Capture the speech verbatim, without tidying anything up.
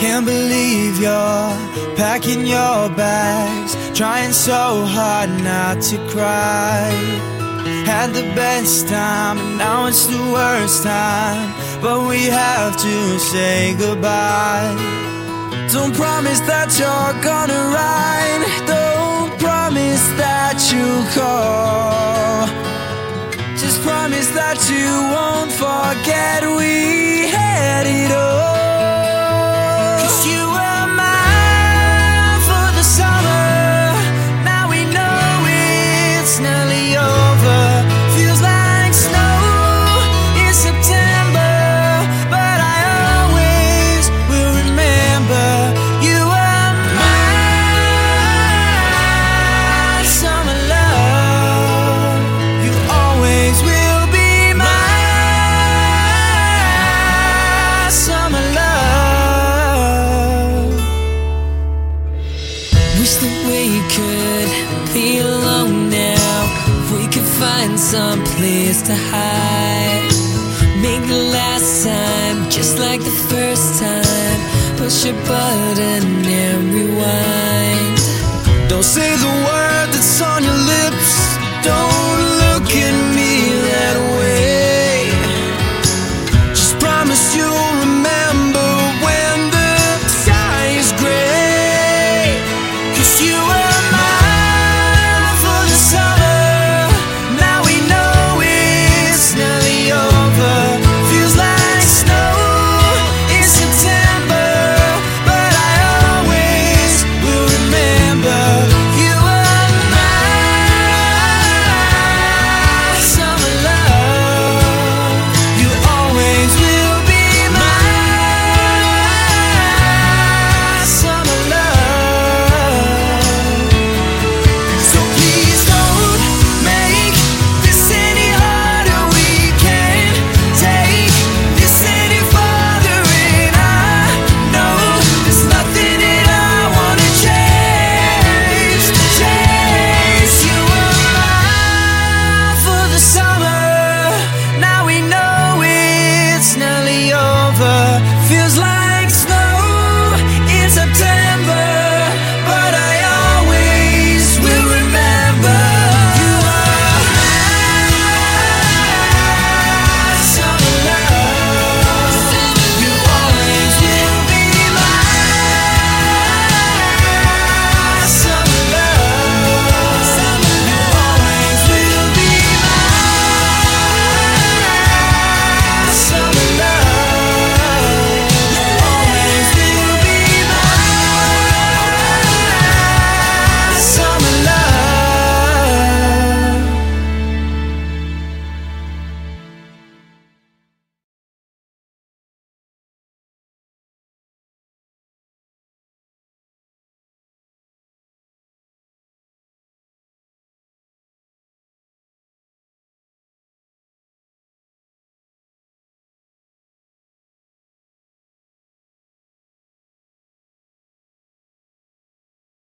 Can't believe you're packing your bags, trying so hard not to cry. Had the best time and now it's the worst time, but we have to say goodbye. Don't promise that you're gonna ride, don't promise that you'll call. Just promise that you won't forget we had it all. Wish that we could be alone now. We could find some place to hide. Make the last time just like the first time. Push a button and rewind. Don't say the word that's on your lips. Don't look at me.